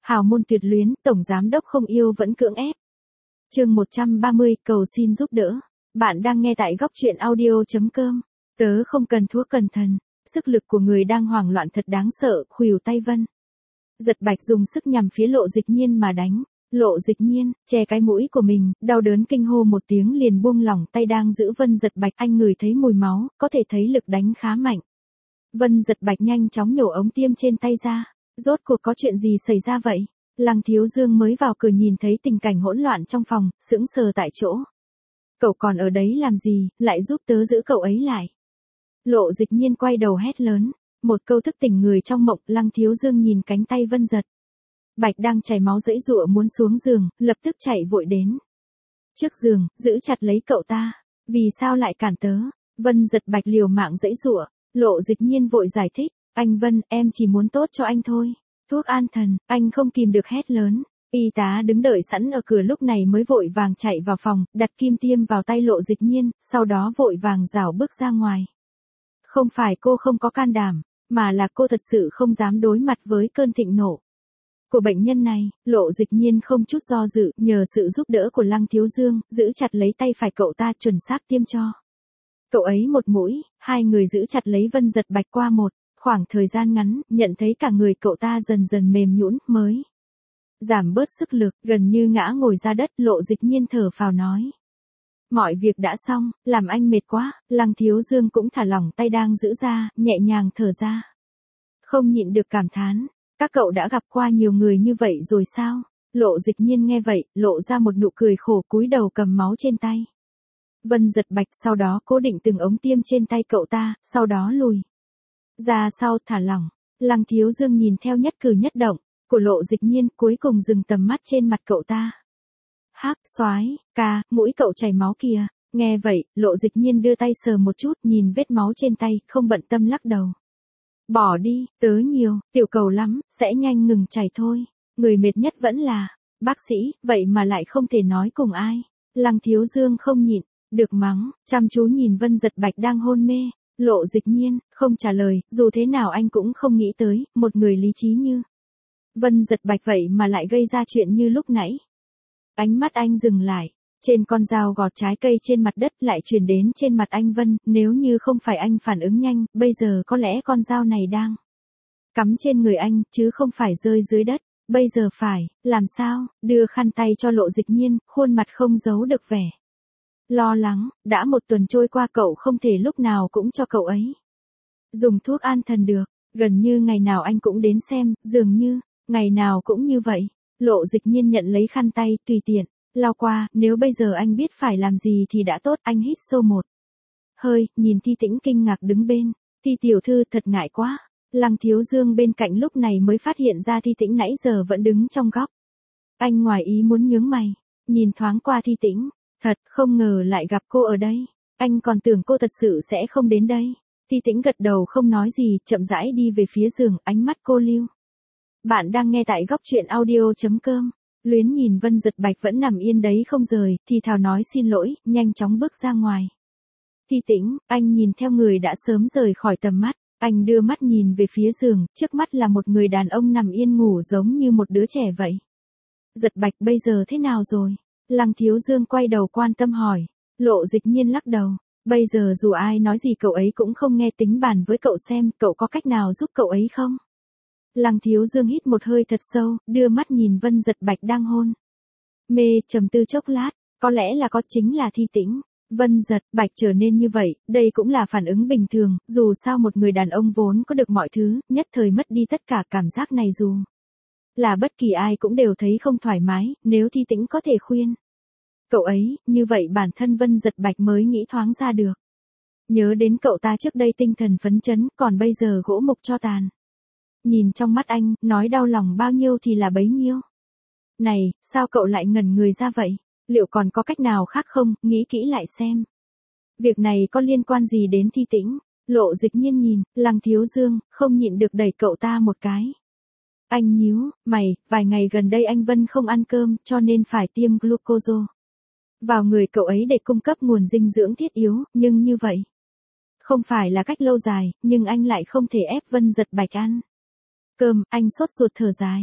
Hào môn tuyệt luyến, tổng giám đốc không yêu vẫn cưỡng ép. Chương 130, cầu xin giúp đỡ. Bạn đang nghe tại góc truyện audio.com. Tớ không cần thuốc cẩn thận, sức lực của người đang hoảng loạn thật đáng sợ, khuỷu tay Vân Dật Bạch dùng sức nhằm phía Lộ Dịch Nhiên mà đánh. Lộ Dịch Nhiên, che cái mũi của mình, đau đớn kinh hô một tiếng liền buông lỏng tay đang giữ Vân Dật Bạch, anh ngửi thấy mùi máu, có thể thấy lực đánh khá mạnh. Vân Dật Bạch nhanh chóng nhổ ống tiêm trên tay ra. Rốt cuộc có chuyện gì xảy ra vậy? Lăng Thiếu Dương mới vào cửa nhìn thấy tình cảnh hỗn loạn trong phòng, sững sờ tại chỗ. Cậu còn ở đấy làm gì, lại giúp tớ giữ cậu ấy lại. Lộ Dịch Nhiên quay đầu hét lớn, một câu thức tỉnh người trong mộng. Lăng Thiếu Dương nhìn cánh tay Vân Dật Bạch đang chảy máu giãy giụa muốn xuống giường, lập tức chạy vội đến trước giường, giữ chặt lấy cậu ta. Vì sao lại cản tớ? Vân Dật Bạch liều mạng giãy giụa. Lộ Dịch Nhiên vội giải thích, anh Vân, em chỉ muốn tốt cho anh thôi. Thuốc an thần, anh không kìm được hét lớn. Y tá đứng đợi sẵn ở cửa lúc này mới vội vàng chạy vào phòng, đặt kim tiêm vào tay Lộ Dịch Nhiên, sau đó vội vàng rảo bước ra ngoài. Không phải cô không có can đảm, mà là cô thật sự không dám đối mặt với cơn thịnh nộ của bệnh nhân này. Lộ Dịch Nhiên không chút do dự, nhờ sự giúp đỡ của Lăng Thiếu Dương, giữ chặt lấy tay phải cậu ta chuẩn xác tiêm cho cậu ấy một mũi. Hai người giữ chặt lấy Vân Dật Bạch qua một khoảng thời gian ngắn, nhận thấy cả người cậu ta dần dần mềm nhũn, mới giảm bớt sức lực, gần như ngã ngồi ra đất. Lộ Dịch Nhiên thở phào nói, mọi việc đã xong, làm anh mệt quá. Lăng Thiếu Dương cũng thả lỏng tay đang giữ ra, nhẹ nhàng thở ra, không nhịn được cảm thán, các cậu đã gặp qua nhiều người như vậy rồi sao? Lộ Dịch Nhiên nghe vậy, lộ ra một nụ cười khổ, cúi đầu cầm máu trên tay Vân Dật Bạch, sau đó cố định từng ống tiêm trên tay cậu ta, sau đó lùi ra sau, thả lỏng. Lăng Thiếu Dương nhìn theo nhất cử nhất động của Lộ Dịch Nhiên, cuối cùng dừng tầm mắt trên mặt cậu ta. Háp, soái ca, mũi cậu chảy máu kìa. Nghe vậy, Lộ Dịch Nhiên đưa tay sờ một chút, nhìn vết máu trên tay, không bận tâm lắc đầu. Bỏ đi, tớ nhiều, tiểu cầu lắm, sẽ nhanh ngừng chảy thôi. Người mệt nhất vẫn là bác sĩ, vậy mà lại không thể nói cùng ai. Lăng Thiếu Dương không nhịn được mắng, chăm chú nhìn Vân Dật Bạch đang hôn mê. Lộ Dịch Nhiên không trả lời, dù thế nào anh cũng không nghĩ tới, một người lý trí như Vân Dật Bạch vậy mà lại gây ra chuyện như lúc nãy. Ánh mắt anh dừng lại trên con dao gọt trái cây trên mặt đất, lại chuyển đến trên mặt anh Vân. Nếu như không phải anh phản ứng nhanh, bây giờ có lẽ con dao này đang cắm trên người anh, chứ không phải rơi dưới đất. Bây giờ phải làm sao? Đưa khăn tay cho Lộ Dịch Nhiên, khuôn mặt không giấu được vẻ lo lắng. Đã một tuần trôi qua, cậu không thể lúc nào cũng cho cậu ấy dùng thuốc an thần được. Gần như ngày nào anh cũng đến xem, dường như ngày nào cũng như vậy. Lộ Dịch Nhiên nhận lấy khăn tay, tùy tiện lau qua. Nếu bây giờ anh biết phải làm gì thì đã tốt. Anh hít sâu một hơi, nhìn Thi Tĩnh kinh ngạc đứng bên. Thi tiểu thư, thật ngại quá. Lăng Thiếu Dương bên cạnh lúc này mới phát hiện ra Thi Tĩnh nãy giờ vẫn đứng trong góc. Anh ngoài ý muốn nhướng mày, nhìn thoáng qua Thi Tĩnh. Thật không ngờ lại gặp cô ở đây. Anh còn tưởng cô thật sự sẽ không đến đây. Thi Tĩnh gật đầu không nói gì, chậm rãi đi về phía giường, ánh mắt cô lưu. Bạn đang nghe tại góc truyện audio.com. Luyến nhìn Vân Dật Bạch vẫn nằm yên đấy không rời, thì thào nói xin lỗi, nhanh chóng bước ra ngoài. Thi Tĩnh, anh nhìn theo người đã sớm rời khỏi tầm mắt. Anh đưa mắt nhìn về phía giường, trước mắt là một người đàn ông nằm yên ngủ giống như một đứa trẻ vậy. Dật Bạch bây giờ thế nào rồi? Lăng Thiếu Dương quay đầu quan tâm hỏi. Lộ Dịch Nhiên lắc đầu. Bây giờ dù ai nói gì cậu ấy cũng không nghe, tính bàn với cậu xem cậu có cách nào giúp cậu ấy không? Lăng Thiếu Dương hít một hơi thật sâu, đưa mắt nhìn Vân Dật Bạch đang hôn mê, trầm tư chốc lát. Có lẽ là có, chính là Thi Tĩnh. Vân Dật Bạch trở nên như vậy, đây cũng là phản ứng bình thường. Dù sao một người đàn ông vốn có được mọi thứ, nhất thời mất đi tất cả, cảm giác này dù là bất kỳ ai cũng đều thấy không thoải mái. Nếu Thi Tĩnh có thể khuyên cậu ấy, như vậy bản thân Vân Dật Bạch mới nghĩ thoáng ra được. Nhớ đến cậu ta trước đây tinh thần phấn chấn, còn bây giờ gỗ mục tro tàn. Nhìn trong mắt anh, nói đau lòng bao nhiêu thì là bấy nhiêu. Này, sao cậu lại ngẩn người ra vậy? Liệu còn có cách nào khác không? Nghĩ kỹ lại xem. Việc này có liên quan gì đến Thi Tĩnh? Lộ Dịch Nhiên nhìn Lăng Thiếu Dương, không nhịn được đẩy cậu ta một cái. Anh nhíu mày, vài ngày gần đây anh Vân không ăn cơm, cho nên phải tiêm glucose vào người cậu ấy để cung cấp nguồn dinh dưỡng thiết yếu, nhưng như vậy không phải là cách lâu dài, nhưng anh lại không thể ép Vân Dật Bạch ăn cơm. Anh sốt ruột thở dài.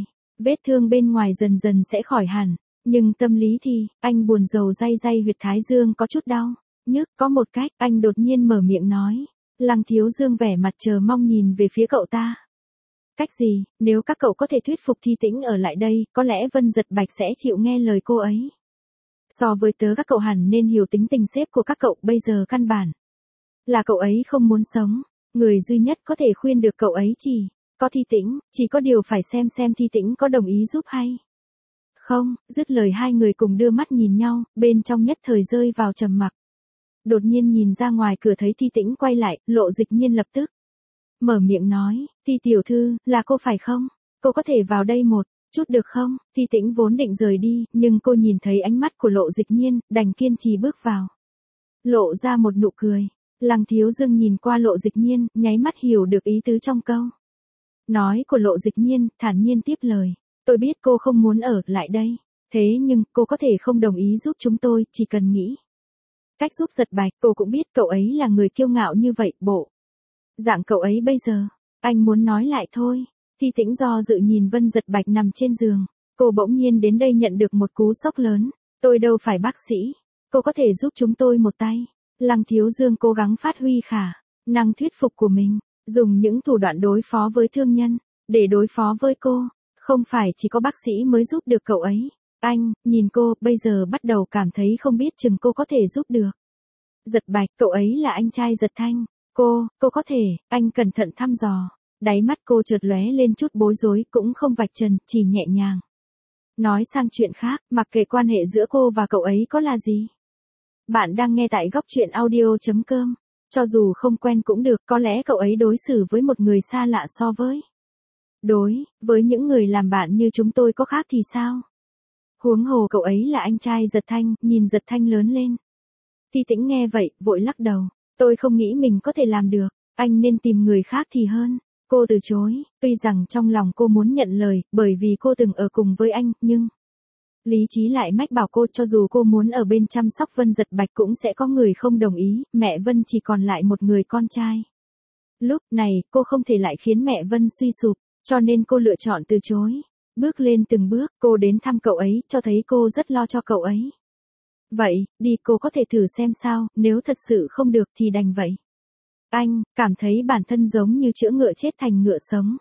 Vết thương bên ngoài dần dần sẽ khỏi hẳn, nhưng tâm lý thì, anh buồn rầu day day huyệt thái dương có chút đau, nhức, có một cách, anh đột nhiên mở miệng nói. Lăng Thiếu Dương vẻ mặt chờ mong nhìn về phía cậu ta. Cách gì, nếu các cậu có thể thuyết phục Thi Tĩnh ở lại đây, có lẽ Vân Giật Bạch sẽ chịu nghe lời cô ấy. So với tớ các cậu hẳn nên hiểu tính tình sếp của các cậu bây giờ căn bản. Là cậu ấy không muốn sống, người duy nhất có thể khuyên được cậu ấy chỉ có Thi Tĩnh, chỉ có điều phải xem Thi Tĩnh có đồng ý giúp hay không. Dứt lời hai người cùng đưa mắt nhìn nhau, bên trong nhất thời rơi vào trầm mặc. Đột nhiên nhìn ra ngoài cửa thấy Thi Tĩnh quay lại, Lộ Dịch Nhiên lập tức mở miệng nói, Thi tiểu thư, là cô phải không? Cô có thể vào đây một chút được không? Thi Tĩnh vốn định rời đi, nhưng cô nhìn thấy ánh mắt của Lộ Dịch Nhiên, đành kiên trì bước vào. Lộ ra một nụ cười. Lăng Thiếu Dương nhìn qua Lộ Dịch Nhiên, nháy mắt hiểu được ý tứ trong câu nói của Lộ Dịch Nhiên, thản nhiên tiếp lời. Tôi biết cô không muốn ở lại đây, thế nhưng cô có thể không đồng ý giúp chúng tôi, chỉ cần nghĩ cách giúp Giật Bạch. Cô cũng biết cậu ấy là người kiêu ngạo như vậy, bộ dạng cậu ấy bây giờ. Anh muốn nói lại thôi. Thi Tĩnh do dự nhìn Vân Giật Bạch nằm trên giường. Cô bỗng nhiên đến đây nhận được một cú sốc lớn. Tôi đâu phải bác sĩ. Cô có thể giúp chúng tôi một tay. Lăng Thiếu Dương cố gắng phát huy khả năng thuyết phục của mình. Dùng những thủ đoạn đối phó với thương nhân. Để đối phó với cô. Không phải chỉ có bác sĩ mới giúp được cậu ấy. Anh, nhìn cô, bây giờ bắt đầu cảm thấy không biết chừng cô có thể giúp được. Giật Bạch, cậu ấy là anh trai Giật Thanh. Cô có thể, anh cẩn thận thăm dò. Đáy mắt cô chợt lóe lên chút bối rối, cũng không vạch trần, chỉ nhẹ nhàng nói sang chuyện khác, mặc kệ quan hệ giữa cô và cậu ấy có là gì. Bạn đang nghe tại góc truyện audio.com. Cho dù không quen cũng được, có lẽ cậu ấy đối xử với một người xa lạ so với những người làm bạn như chúng tôi có khác thì sao? Huống hồ cậu ấy là anh trai Giật Thanh, nhìn Giật Thanh lớn lên. Thi Tĩnh nghe vậy, vội lắc đầu. Tôi không nghĩ mình có thể làm được, anh nên tìm người khác thì hơn. Cô từ chối, tuy rằng trong lòng cô muốn nhận lời, bởi vì cô từng ở cùng với anh, nhưng lý trí lại mách bảo cô cho dù cô muốn ở bên chăm sóc Vân Giật Bạch cũng sẽ có người không đồng ý, mẹ Vân chỉ còn lại một người con trai. Lúc này, cô không thể lại khiến mẹ Vân suy sụp, cho nên cô lựa chọn từ chối. Bước lên từng bước, cô đến thăm cậu ấy, cho thấy cô rất lo cho cậu ấy. Vậy, đi cô có thể thử xem sao, nếu thật sự không được thì đành vậy. Anh, cảm thấy bản thân giống như chữa ngựa chết thành ngựa sống.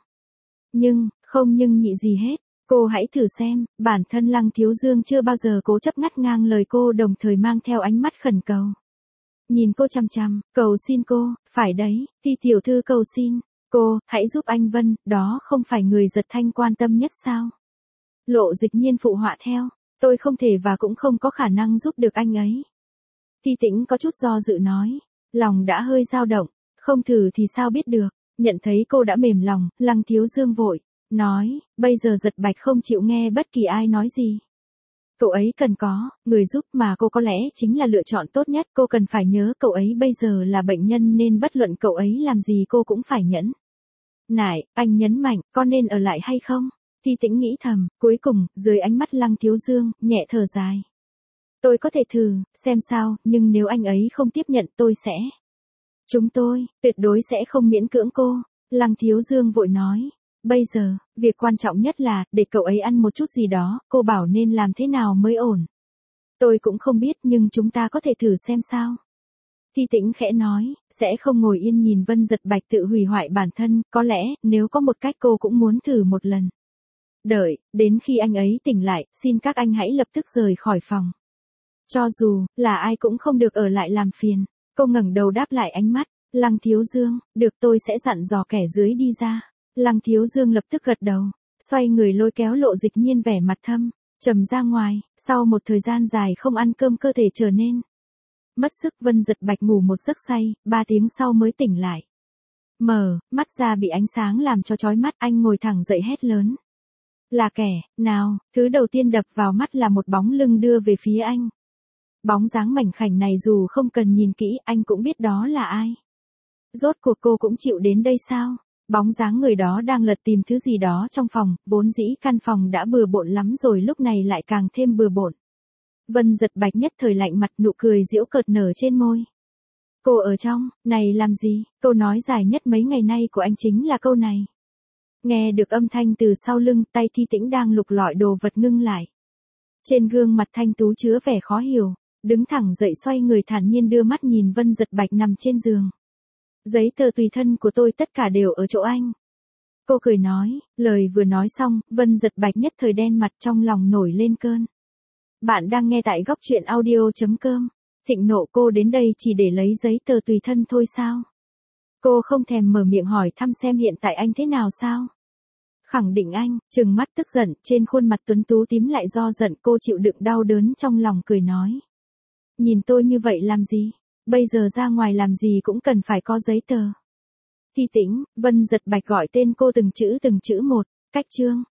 Không nhưng nhị gì hết, cô hãy thử xem, bản thân Lăng Thiếu Dương chưa bao giờ cố chấp ngắt ngang lời cô, đồng thời mang theo ánh mắt khẩn cầu. Nhìn cô chăm chăm, cầu xin cô, phải đấy, Thi tiểu thư cầu xin, cô, hãy giúp anh Vân, đó không phải người Giật Thanh quan tâm nhất sao? Lộ Dịch Nhiên phụ họa theo, tôi không thể và cũng không có khả năng giúp được anh ấy. Thi Tĩnh có chút do dự nói, lòng đã hơi dao động, không thử thì sao biết được. Nhận thấy cô đã mềm lòng, Lăng Thiếu Dương vội nói, bây giờ Giật Bạch không chịu nghe bất kỳ ai nói gì. Cậu ấy cần có người giúp mà cô có lẽ chính là lựa chọn tốt nhất. Cô cần phải nhớ cậu ấy bây giờ là bệnh nhân nên bất luận cậu ấy làm gì cô cũng phải nhẫn nại. Anh nhấn mạnh, có nên ở lại hay không? Thi Tĩnh nghĩ thầm, cuối cùng, dưới ánh mắt Lăng Thiếu Dương, nhẹ thở dài. Tôi có thể thử, xem sao, nhưng nếu anh ấy không tiếp nhận chúng tôi, tuyệt đối sẽ không miễn cưỡng cô. Lăng Thiếu Dương vội nói. Bây giờ, việc quan trọng nhất là, để cậu ấy ăn một chút gì đó, cô bảo nên làm thế nào mới ổn. Tôi cũng không biết nhưng chúng ta có thể thử xem sao. Thi Tĩnh khẽ nói, sẽ không ngồi yên nhìn Vân Giật Bạch tự hủy hoại bản thân, có lẽ, nếu có một cách cô cũng muốn thử một lần. Đợi, đến khi anh ấy tỉnh lại, xin các anh hãy lập tức rời khỏi phòng. Cho dù, là ai cũng không được ở lại làm phiền. Cô ngẩng đầu đáp lại ánh mắt. Lăng Thiếu Dương, được tôi sẽ dặn dò kẻ dưới đi ra. Lăng Thiếu Dương lập tức gật đầu. Xoay người lôi kéo Lộ Dịch Nhiên vẻ mặt trầm ra ngoài. Sau một thời gian dài không ăn cơm cơ thể trở nên mất sức. Vân Giật Bạch ngủ một giấc say, 3 tiếng sau mới tỉnh lại. Mở mắt ra bị ánh sáng làm cho chói mắt, anh ngồi thẳng dậy hét lớn. Là kẻ nào? Thứ đầu tiên đập vào mắt là một bóng lưng đưa về phía anh. Bóng dáng mảnh khảnh này dù không cần nhìn kỹ, anh cũng biết đó là ai. Rốt cuộc cô cũng chịu đến đây sao? Bóng dáng người đó đang lật tìm thứ gì đó trong phòng, vốn dĩ căn phòng đã bừa bộn lắm rồi lúc này lại càng thêm bừa bộn. Vân Giật Bạch nhất thời lạnh mặt, nụ cười giễu cợt nở trên môi. Cô ở trong này làm gì? Câu nói dài nhất mấy ngày nay của anh chính là câu này. Nghe được âm thanh từ sau lưng, tay Thi Tĩnh đang lục lọi đồ vật ngưng lại. Trên gương mặt thanh tú chứa vẻ khó hiểu, đứng thẳng dậy xoay người thản nhiên đưa mắt nhìn Vân Giật Bạch nằm trên giường. Giấy tờ tùy thân của tôi tất cả đều ở chỗ anh. Cô cười nói, lời vừa nói xong, Vân Giật Bạch nhất thời đen mặt trong lòng nổi lên cơn. Bạn đang nghe tại góc truyện audio.com. Thịnh nộ cô đến đây chỉ để lấy giấy tờ tùy thân thôi sao? Cô không thèm mở miệng hỏi thăm xem hiện tại anh thế nào sao? Khẳng định anh, trừng mắt tức giận, trên khuôn mặt tuấn tú tím lại do giận, cô chịu đựng đau đớn trong lòng cười nói. Nhìn tôi như vậy làm gì? Bây giờ ra ngoài làm gì cũng cần phải có giấy tờ. Thi Tĩnh, Vân Giật Bạch gọi tên cô từng chữ một, cách chương.